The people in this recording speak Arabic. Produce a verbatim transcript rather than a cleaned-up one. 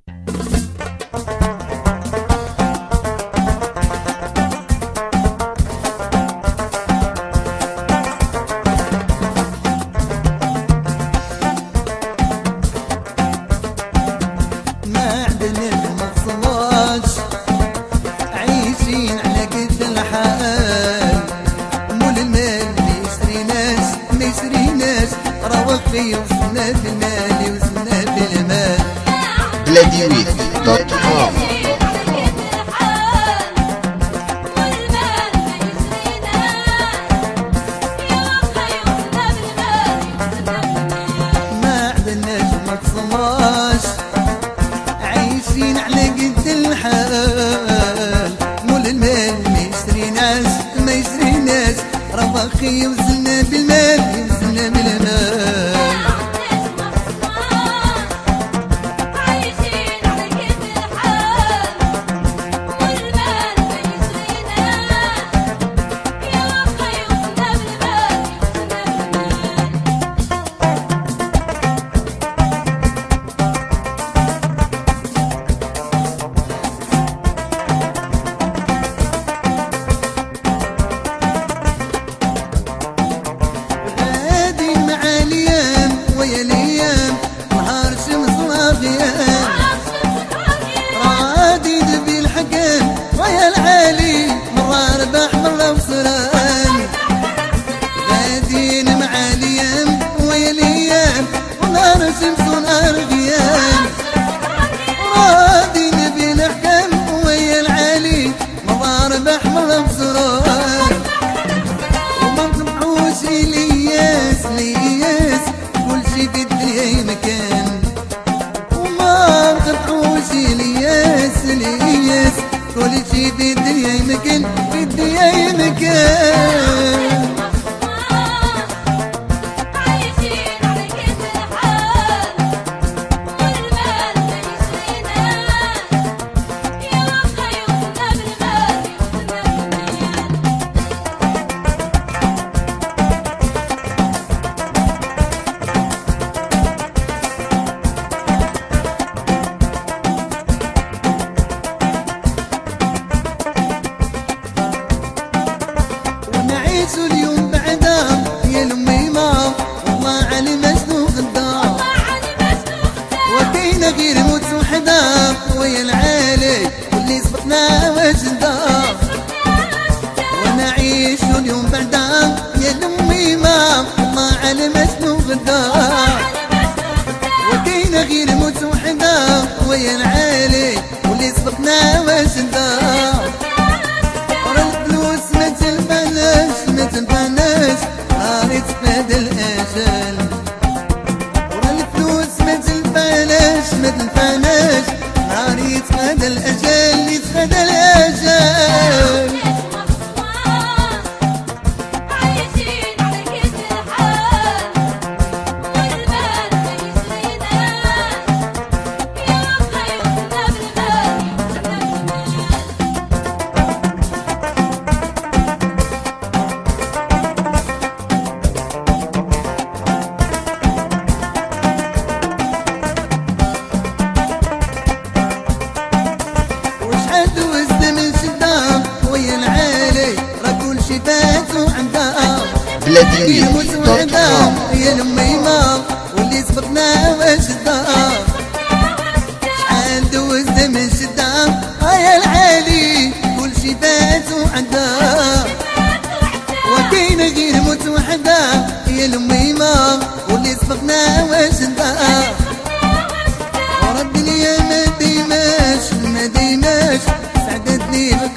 بلاديويت دوت كوم. ما عدناش وما تصلاش عايشين على قد الحال، مول المال ما يشتريناش ما يشتريناش رواخي وزلنا بالمال وزلنا بالمال. سمسون أرغيان راضين بالأحكام ويا العالي مضارب أحمر بزران، وما نطمحوش لياس لياس كل شي في الدنيا مكان، وما نطمحوش لياس لياس كل شي في الدنيا مكان في الدنيا مكان. اليوم بعدام يا الأميمة والله علي مجنون غدام، ودينا غير موت وحدام ويا العالي واللي سبقنا وجدام، ونعيش اليوم بعدام يا الأميمة والله علي مجنون غدام، ودينا غير موت وحدام ويا العالي واللي سبقنا وجدام. الفاناس ناري تفاد الأجل، ورا الفلوس ما تنفعلاش مثل الفاناس ناري تفاد الأجل يتفاد الأجل. بلاديويت دوت كوم. يا الأميمة واللي سبقنا وجدام، شحال دوزنا من شدام يا العالي كل شي فات وعدام، ودينا غير موت وحدام يا الأميمة واللي سبقنا وجدام، ورا الدنيا ما ديماش ما ديماش سعدتني